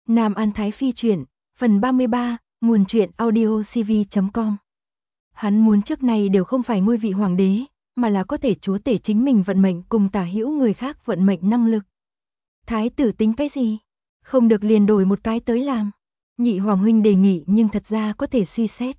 Nam An Thái Phi truyện, phần 33, nguồn truyện audio cv.com. Hắn muốn trước này đều không phải ngôi vị hoàng đế, mà là có thể chúa tể chính mình vận mệnh cùng tả hữu người khác vận mệnh năng lực. Thái tử tính cái gì? Không được liền đổi một cái tới làm. Nhị hoàng huynh đề nghị nhưng thật ra có thể suy xét.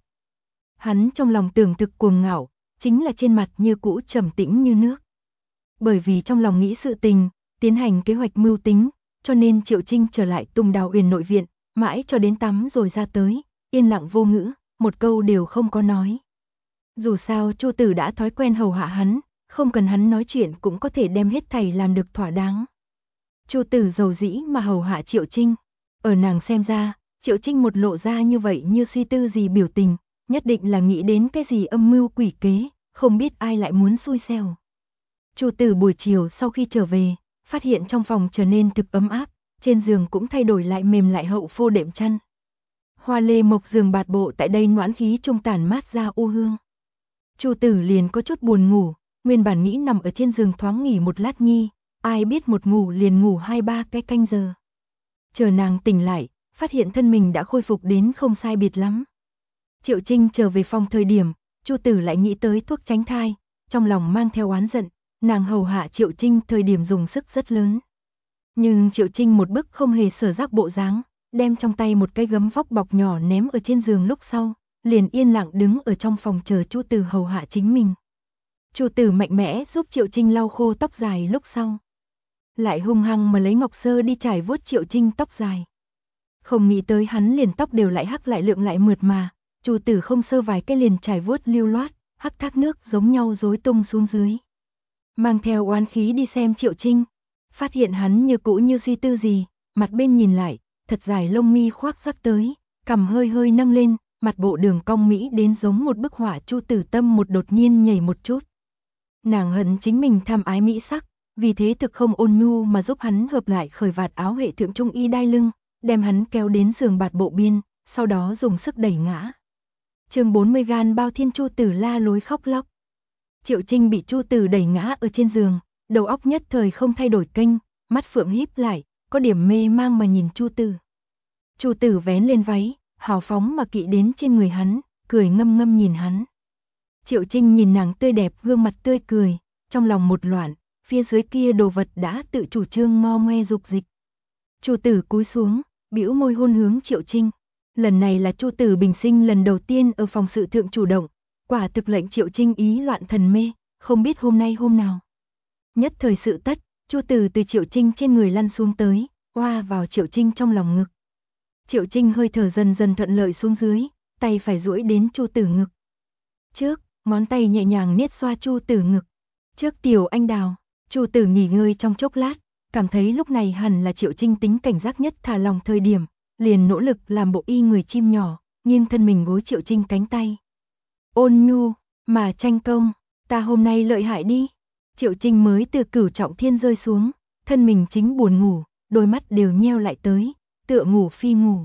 Hắn trong lòng tưởng thực cuồng ngạo, chính là trên mặt như cũ trầm tĩnh như nước. Bởi vì trong lòng nghĩ sự tình, tiến hành kế hoạch mưu tính, cho nên Triệu Trinh trở lại Tùng Đào Uyển nội viện, mãi cho đến tắm rồi ra tới, yên lặng vô ngữ, một câu đều không có nói. Dù sao Chu Tử đã thói quen hầu hạ hắn, không cần hắn nói chuyện cũng có thể đem hết thảy làm được thỏa đáng. Chu Tử dầu dĩ mà hầu hạ Triệu Trinh, ở nàng xem ra, Triệu Trinh một lộ ra như vậy như suy tư gì biểu tình, nhất định là nghĩ đến cái gì âm mưu quỷ kế, không biết ai lại muốn xui xẻo. Chu Tử buổi chiều sau khi trở về, phát hiện trong phòng trở nên thực ấm áp, trên giường cũng thay đổi lại mềm lại hậu phô đệm chăn. Hoa lê mộc giường bạt bộ tại đây noãn khí trung tản mát ra u hương. Chu Tử liền có chút buồn ngủ, nguyên bản nghĩ nằm ở trên giường thoáng nghỉ một lát nhi, ai biết một ngủ liền ngủ 2-3 cái canh giờ. Chờ nàng tỉnh lại, phát hiện thân mình đã khôi phục đến không sai biệt lắm. Triệu Trinh trở về phòng thời điểm, Chu Tử lại nghĩ tới thuốc tránh thai, trong lòng mang theo oán giận, nàng hầu hạ Triệu Trinh thời điểm dùng sức rất lớn. Nhưng Triệu Trinh một bức không hề sở giác bộ dáng, đem trong tay một cái gấm vóc bọc nhỏ ném ở trên giường lúc sau, liền yên lặng đứng ở trong phòng chờ Chu Tử hầu hạ chính mình. Chu Tử mạnh mẽ giúp Triệu Trinh lau khô tóc dài lúc sau. Lại hung hăng mà lấy ngọc sơ đi trải vuốt Triệu Trinh tóc dài. Không nghĩ tới hắn liền tóc đều lại hắc lại lượng lại mượt mà, Chu Tử không sơ vài cái liền trải vuốt lưu loát, hắc thác nước giống nhau rối tung xuống dưới. Mang theo oán khí đi xem Triệu Trinh, phát hiện hắn như cũ như suy tư gì, mặt bên nhìn lại, thật dài lông mi khoác rắc tới, cằm hơi hơi nâng lên, mặt bộ đường cong mỹ đến giống một bức họa. Chu Tử tâm một đột nhiên nhảy một chút. Nàng hận chính mình tham ái mỹ sắc, vì thế thực không ôn nhu mà giúp hắn hợp lại khởi vạt áo hệ thượng trung y đai lưng, đem hắn kéo đến giường bạt bộ biên, sau đó dùng sức đẩy ngã. Chương 40 gan bao thiên. Chu Tử la lối khóc lóc. Triệu Trinh bị Chu Tử đẩy ngã ở trên giường, đầu óc nhất thời không thay đổi kênh, mắt phượng híp lại, có điểm mê mang mà nhìn Chu Tử. Chu Tử vén lên váy, hào phóng mà kỵ đến trên người hắn, cười ngâm ngâm nhìn hắn. Triệu Trinh nhìn nàng tươi đẹp gương mặt tươi cười, trong lòng một loạn, phía dưới kia đồ vật đã tự chủ trương ngo ngoe dục dịch. Chu Tử cúi xuống, bĩu môi hôn hướng Triệu Trinh. Lần này là Chu Tử bình sinh lần đầu tiên ở phòng sự thượng chủ động, quả thực lệnh Triệu Trinh ý loạn thần mê, không biết hôm nay hôm nào. Nhất thời sự tất, Chu Tử từ Triệu Trinh trên người lăn xuống tới, hoa vào Triệu Trinh trong lòng ngực. Triệu Trinh hơi thở dần dần thuận lợi xuống dưới, tay phải duỗi đến Chu Tử ngực. Trước, ngón tay nhẹ nhàng niết xoa Chu Tử ngực. Trước tiểu anh đào, Chu Tử nghỉ ngơi trong chốc lát, cảm thấy lúc này hẳn là Triệu Trinh tính cảnh giác nhất thả lòng thời điểm, liền nỗ lực làm bộ y người chim nhỏ, nghiêng thân mình gối Triệu Trinh cánh tay. Ôn nhu, mà tranh công, ta hôm nay lợi hại đi. Triệu Trinh mới từ cửu trọng thiên rơi xuống, thân mình chính buồn ngủ, đôi mắt đều nheo lại tới, tựa ngủ phi ngủ.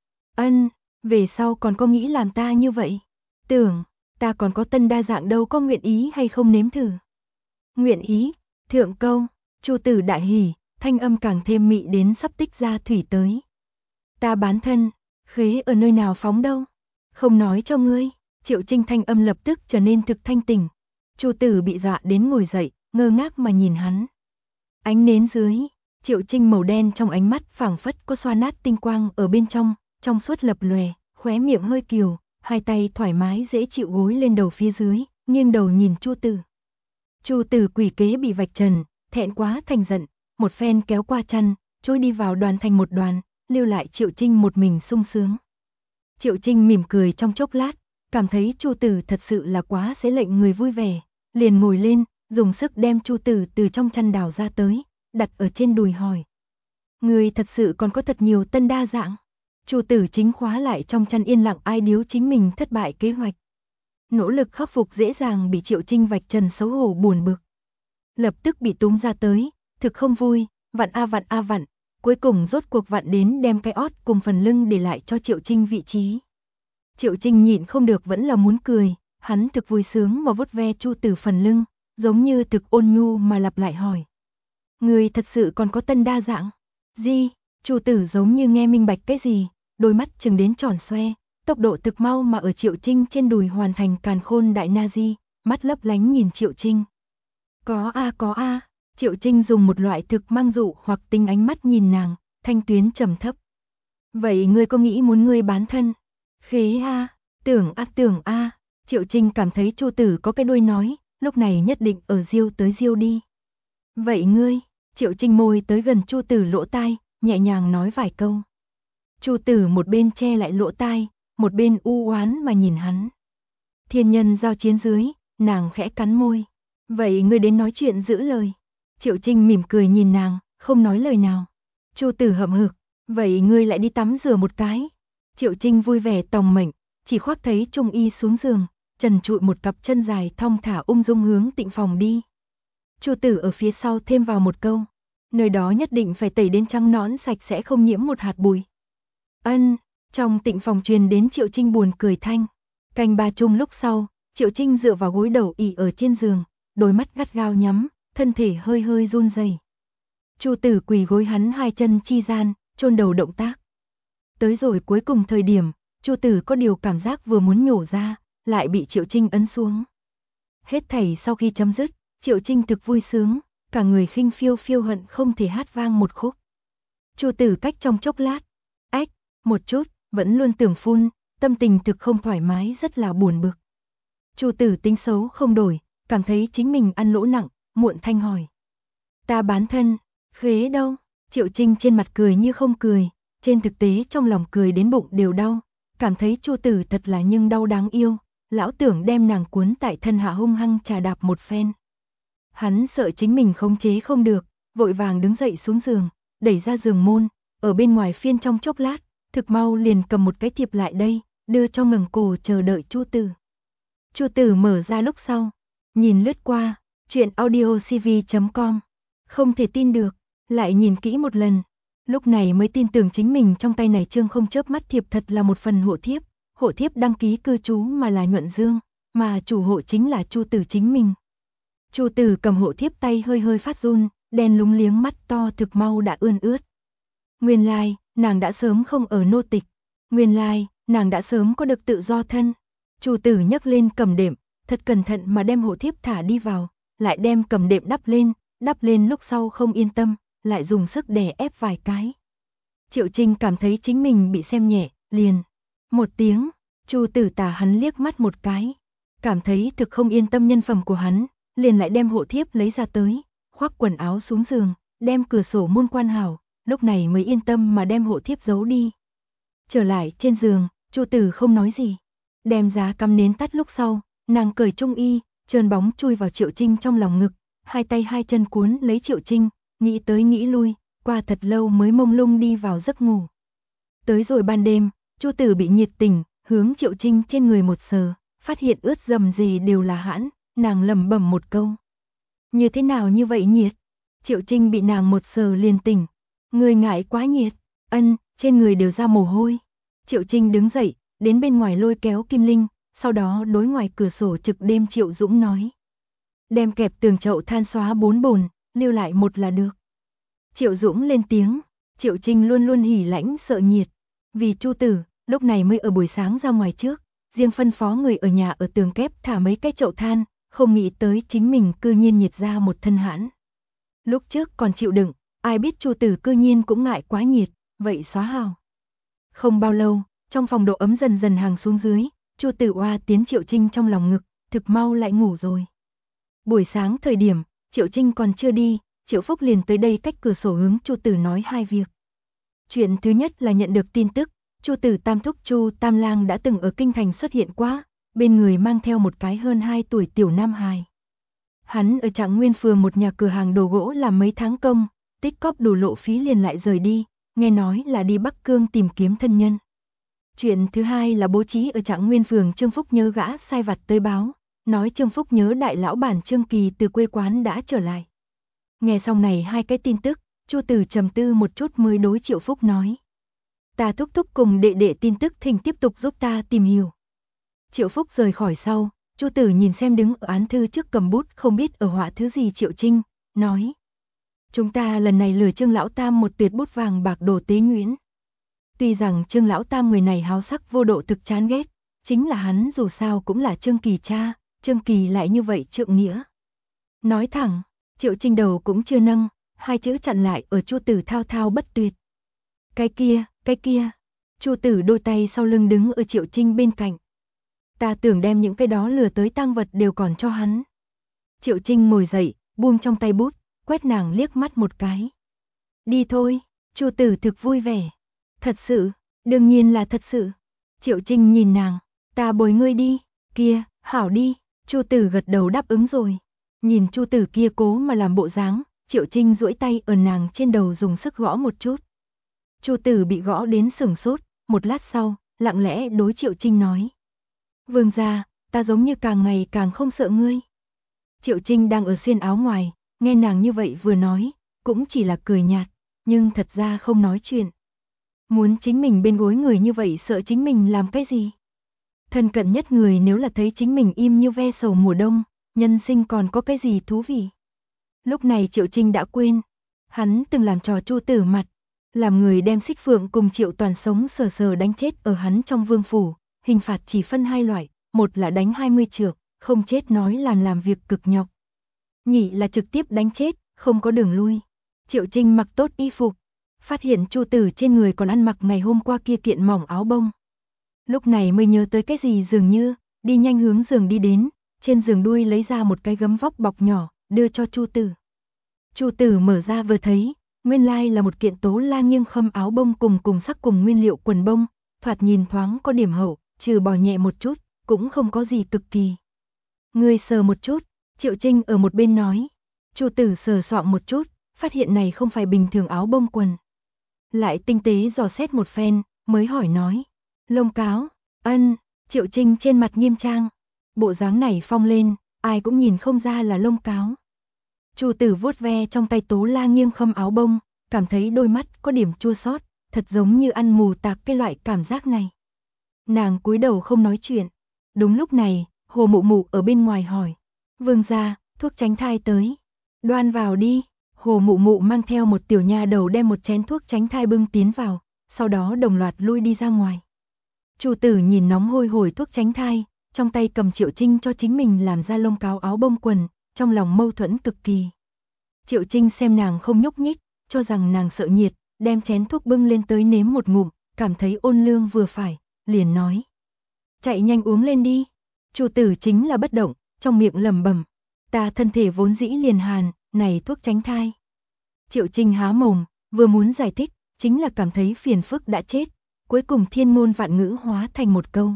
Ân, về sau còn có nghĩ làm ta như vậy? Tưởng, ta còn có tân đa dạng đâu, có nguyện ý hay không nếm thử? Nguyện ý, thượng câu, Chu Tử đại hỉ, thanh âm càng thêm mị đến sắp tích ra thủy tới. Ta bán thân, khế ở nơi nào phóng đâu? Không nói cho ngươi. Triệu Trinh thanh âm lập tức trở nên thực thanh tỉnh. Chu Tử bị dọa đến ngồi dậy, ngơ ngác mà nhìn hắn. Ánh nến dưới, Triệu Trinh màu đen trong ánh mắt phảng phất có xoa nát tinh quang ở bên trong suốt lập lòe, khóe miệng hơi kiều, hai tay thoải mái dễ chịu gối lên đầu phía dưới, nghiêng đầu nhìn Chu Tử. Chu Tử quỷ kế bị vạch trần, thẹn quá thành giận, một phen kéo qua chăn, trôi đi vào đoàn thành một đoàn, lưu lại Triệu Trinh một mình sung sướng. Triệu Trinh mỉm cười trong chốc lát, cảm thấy Chu Tử thật sự là quá sẽ lệnh người vui vẻ, liền ngồi lên, dùng sức đem Chu Tử từ trong chăn đào ra tới, đặt ở trên đùi hỏi. Người thật sự còn có thật nhiều tân đa dạng. Chu Tử chính khóa lại trong chăn yên lặng ai điếu chính mình thất bại kế hoạch. Nỗ lực khắc phục dễ dàng bị Triệu Trinh vạch trần xấu hổ buồn bực. Lập tức bị túng ra tới, thực không vui, vặn a vặn, cuối cùng rốt cuộc vặn đến đem cái ót cùng phần lưng để lại cho Triệu Trinh vị trí. Triệu Trinh nhịn không được vẫn là muốn cười, hắn thực vui sướng mà vuốt ve Chu Tử phần lưng, giống như thực ôn nhu mà lặp lại hỏi. Người thật sự còn có tân đa dạng? Gì? Chu Tử giống như nghe minh bạch cái gì, đôi mắt trừng đến tròn xoe, tốc độ thực mau mà ở Triệu Trinh trên đùi hoàn thành càn khôn đại na di, mắt lấp lánh nhìn Triệu Trinh. Có a. Triệu Trinh dùng một loại thực mang dụ hoặc tinh ánh mắt nhìn nàng, thanh tuyến trầm thấp. Vậy ngươi có nghĩ muốn ngươi bán thân? Khế a, tưởng a. Triệu Trinh cảm thấy Chu Tử có cái đuôi nói, lúc này nhất định ở diêu tới diêu đi. Vậy ngươi, Triệu Trinh môi tới gần Chu Tử lỗ tai, nhẹ nhàng nói vài câu. Chu Tử một bên che lại lỗ tai, một bên u oán mà nhìn hắn. Thiên nhân giao chiến dưới, nàng khẽ cắn môi. Vậy ngươi đến nói chuyện giữ lời. Triệu Trinh mỉm cười nhìn nàng, không nói lời nào. Chu Tử hậm hực, vậy ngươi lại đi tắm rửa một cái. Triệu Trinh vui vẻ tòng mệnh, chỉ khoác thấy Trung Y xuống giường, trần trụi một cặp chân dài thong thả ung dung hướng tịnh phòng đi. Chu Tử ở phía sau thêm vào một câu, nơi đó nhất định phải tẩy đến trắng nõn sạch sẽ không nhiễm một hạt bụi. Ân, trong tịnh phòng truyền đến Triệu Trinh buồn cười thanh. Canh ba chung lúc sau, Triệu Trinh dựa vào gối đầu ỉ ở trên giường, đôi mắt gắt gao nhắm, thân thể hơi hơi run rẩy. Chu Tử quỳ gối hắn hai chân chi gian, chôn đầu động tác. Tới rồi cuối cùng thời điểm, Chu Tử có điều cảm giác vừa muốn nhổ ra, lại bị Triệu Trinh ấn xuống. Hết thảy sau khi chấm dứt, Triệu Trinh thực vui sướng, cả người khinh phiêu phiêu hận không thể hát vang một khúc. Chu Tử cách trong chốc lát, ách, một chút, vẫn luôn tưởng phun, tâm tình thực không thoải mái rất là buồn bực. Chu Tử tính xấu không đổi, cảm thấy chính mình ăn lỗ nặng, muộn thanh hỏi. Ta bán thân, khế đâu? Triệu Trinh trên mặt cười như không cười, trên thực tế trong lòng cười đến bụng đều đau, cảm thấy Chu Tử thật là nhưng đau đáng yêu, lão tưởng đem nàng cuốn tại thân hạ hung hăng trà đạp một phen. Hắn sợ chính mình khống chế không được, vội vàng đứng dậy xuống giường, đẩy ra giường môn, ở bên ngoài phiên trong chốc lát, thực mau liền cầm một cái thiệp lại đây, đưa cho ngẩng cổ chờ đợi Chu Tử. Chu Tử mở ra lúc sau, nhìn lướt qua, truyện audiocv.com, không thể tin được, lại nhìn kỹ một lần, lúc này mới tin tưởng chính mình trong tay này trương không chớp mắt thiệp thật là một phần hộ thiếp đăng ký cư trú mà là Nhuận Dương, mà chủ hộ chính là Chu Tử chính mình. Chu Tử cầm hộ thiếp tay hơi hơi phát run, đen lúng liếng mắt to thực mau đã ươn ướt. Nguyên lai, nàng đã sớm không ở nô tịch, nguyên lai, nàng đã sớm có được tự do thân. Chu Tử nhấc lên cầm đệm, thật cẩn thận mà đem hộ thiếp thả đi vào, lại đem cầm đệm đắp lên lúc sau không yên tâm, lại dùng sức đè ép vài cái. Triệu Trinh cảm thấy chính mình bị xem nhẹ, liền một tiếng, Chu Tử tà hắn liếc mắt một cái, cảm thấy thực không yên tâm nhân phẩm của hắn, liền lại đem hộ thiếp lấy ra tới, khoác quần áo xuống giường, đem cửa sổ môn quan hảo, lúc này mới yên tâm mà đem hộ thiếp giấu đi. Trở lại trên giường, Chu Tử không nói gì, đem giá cắm nến tắt lúc sau, nàng cởi trung y, trơn bóng chui vào Triệu Trinh trong lòng ngực, hai tay hai chân cuốn lấy Triệu Trinh, nghĩ tới nghĩ lui, qua thật lâu mới mông lung đi vào giấc ngủ. Tới rồi ban đêm, Chu Tử bị nhiệt tình, hướng Triệu Trinh trên người một sờ, phát hiện ướt dầm gì đều là hãn, nàng lẩm bẩm một câu. Như thế nào như vậy nhiệt? Triệu Trinh bị nàng một sờ liền tỉnh. Người ngại quá nhiệt, ân, trên người đều ra mồ hôi. Triệu Trinh đứng dậy, đến bên ngoài lôi kéo Kim Linh, sau đó đối ngoài cửa sổ trực đêm Triệu Dũng nói. Đem kẹp tường chậu than xóa 4 bồn, lưu lại một là được. Triệu Dũng lên tiếng, Triệu Trinh luôn luôn hỉ lãnh sợ nhiệt. Vì Chu Tử, lúc này mới ở buổi sáng ra ngoài trước, riêng phân phó người ở nhà ở tường kép thả mấy cái chậu than, không nghĩ tới chính mình cư nhiên nhiệt ra một thân hãn. Lúc trước còn chịu đựng, ai biết Chu Tử cư nhiên cũng ngại quá nhiệt, vậy xóa hào. Không bao lâu, trong phòng độ ấm dần dần hàng xuống dưới, Chu Tử oa tiến Triệu Trinh trong lòng ngực, thực mau lại ngủ rồi. Buổi sáng thời điểm, Triệu Trinh còn chưa đi, Triệu Phúc liền tới đây cách cửa sổ hướng Chu Tử nói hai việc. Chuyện thứ nhất là nhận được tin tức, Chu Tử tam thúc Chu Tam Lang đã từng ở kinh thành xuất hiện quá, bên người mang theo một cái hơn 2 tuổi tiểu nam hài. Hắn ở Trạng Nguyên phường một nhà cửa hàng đồ gỗ làm mấy tháng công, tích cóp đủ lộ phí liền lại rời đi, nghe nói là đi Bắc Cương tìm kiếm thân nhân. Chuyện thứ hai là bố trí ở Trạng Nguyên phường Trương Phúc Nhớ gã sai vặt tới báo, nói Trương Phúc Nhớ đại lão bản Trương Kỳ từ quê quán đã trở lại. Nghe xong này hai cái tin tức, Chu Tử trầm tư một chút mới đối Triệu Phúc nói. Ta thúc thúc cùng đệ đệ tin tức thỉnh tiếp tục giúp ta tìm hiểu. Triệu Phúc rời khỏi sau, Chu Tử nhìn xem đứng ở án thư trước cầm bút không biết ở họa thứ gì Triệu Trinh, nói. Chúng ta lần này lừa Trương lão tam một tuyệt bút vàng bạc đồ tế nhuyễn. Tuy rằng Trương lão tam người này háo sắc vô độ thực chán ghét, chính là hắn dù sao cũng là Trương Kỳ cha, Trương Kỳ lại như vậy trượng nghĩa. Nói thẳng, Triệu Trinh đầu cũng chưa nâng, hai chữ chặn lại ở Chu Tử thao thao bất tuyệt. Cái kia. Chu Tử đôi tay sau lưng đứng ở Triệu Trinh bên cạnh. Ta tưởng đem những cái đó lừa tới tang vật đều còn cho hắn. Triệu Trinh ngồi dậy, buông trong tay bút, quét nàng liếc mắt một cái. Đi thôi, Chu Tử thực vui vẻ. Thật sự, đương nhiên là thật sự. Triệu Trinh nhìn nàng, ta bồi ngươi đi, kia, hảo đi. Chu Tử gật đầu đáp ứng rồi. Nhìn Chu Tử kia cố mà làm bộ dáng, Triệu Trinh duỗi tay ở nàng trên đầu dùng sức gõ một chút. Chu Tử bị gõ đến sửng sốt, một lát sau, lặng lẽ đối Triệu Trinh nói. Vương gia, ta giống như càng ngày càng không sợ ngươi. Triệu Trinh đang ở xuyên áo ngoài, nghe nàng như vậy vừa nói, cũng chỉ là cười nhạt, nhưng thật ra không nói chuyện. Muốn chính mình bên gối người như vậy sợ chính mình làm cái gì? Thân cận nhất người nếu là thấy chính mình im như ve sầu mùa đông, nhân sinh còn có cái gì thú vị? Lúc này Triệu Trinh đã quên, hắn từng làm trò Chu Tử mặt, làm người đem Xích Phượng cùng Triệu Toàn sống sờ sờ đánh chết ở hắn trong vương phủ, hình phạt chỉ phân hai loại, một là đánh 20 trược, không chết nói làm việc cực nhọc. Nhị là trực tiếp đánh chết, không có đường lui. Triệu Trinh mặc tốt y phục, phát hiện Chu Tử trên người còn ăn mặc ngày hôm qua kia kiện mỏng áo bông. Lúc này mới nhớ tới cái gì dường như, đi nhanh hướng giường đi đến, trên giường đuôi lấy ra một cái gấm vóc bọc nhỏ, đưa cho Chu Tử. Chu Tử mở ra vừa thấy, nguyên lai là một kiện tố la nghiêng khâm áo bông cùng sắc cùng nguyên liệu quần bông, thoạt nhìn thoáng có điểm hậu, trừ bỏ nhẹ một chút, cũng không có gì cực kỳ. Ngươi sờ một chút, Triệu Trinh ở một bên nói. Chu Tử sờ soạng một chút, phát hiện này không phải bình thường áo bông quần. Lại tinh tế dò xét một phen, mới hỏi nói. Lông cáo, ân, Triệu Trinh trên mặt nghiêm trang. Bộ dáng này phong lên, ai cũng nhìn không ra là lông cáo. Chu Tử vuốt ve trong tay tố la nghiêng khâm áo bông, cảm thấy đôi mắt có điểm chua xót, thật giống như ăn mù tạc cái loại cảm giác này. Nàng cúi đầu không nói chuyện. Đúng lúc này, Hồ Mụ Mụ ở bên ngoài hỏi. Vương gia, thuốc tránh thai tới. Đoan vào đi. Hồ Mụ Mụ mang theo một tiểu nha đầu đem một chén thuốc tránh thai bưng tiến vào, sau đó đồng loạt lui đi ra ngoài. Chu Tử nhìn nóng hôi hổi thuốc tránh thai, trong tay cầm Triệu Trinh cho chính mình làm ra lông cáo áo bông quần, trong lòng mâu thuẫn cực kỳ. Triệu Trinh xem nàng không nhúc nhích, cho rằng nàng sợ nhiệt, đem chén thuốc bưng lên tới nếm một ngụm, cảm thấy ôn lương vừa phải, liền nói. Chạy nhanh uống lên đi. Chu Tử chính là bất động, trong miệng lẩm bẩm, ta thân thể vốn dĩ liền hàn, này thuốc tránh thai. Triệu Trinh há mồm, vừa muốn giải thích, chính là cảm thấy phiền phức đã chết, cuối cùng thiên ngôn vạn ngữ hóa thành một câu.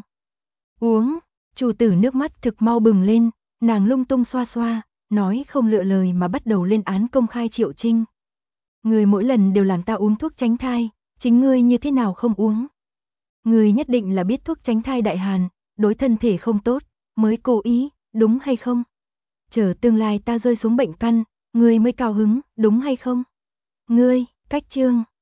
Uống. Chu Tử nước mắt thực mau bừng lên, nàng lung tung xoa xoa, nói không lựa lời mà bắt đầu lên án công khai Triệu Trinh. Người mỗi lần đều làm ta uống thuốc tránh thai, chính ngươi như thế nào không uống? Ngươi nhất định là biết thuốc tránh thai đại hàn, đối thân thể không tốt, mới cố ý, đúng hay không? Chờ tương lai ta rơi xuống bệnh căn, ngươi mới cao hứng, đúng hay không? Ngươi, cách chương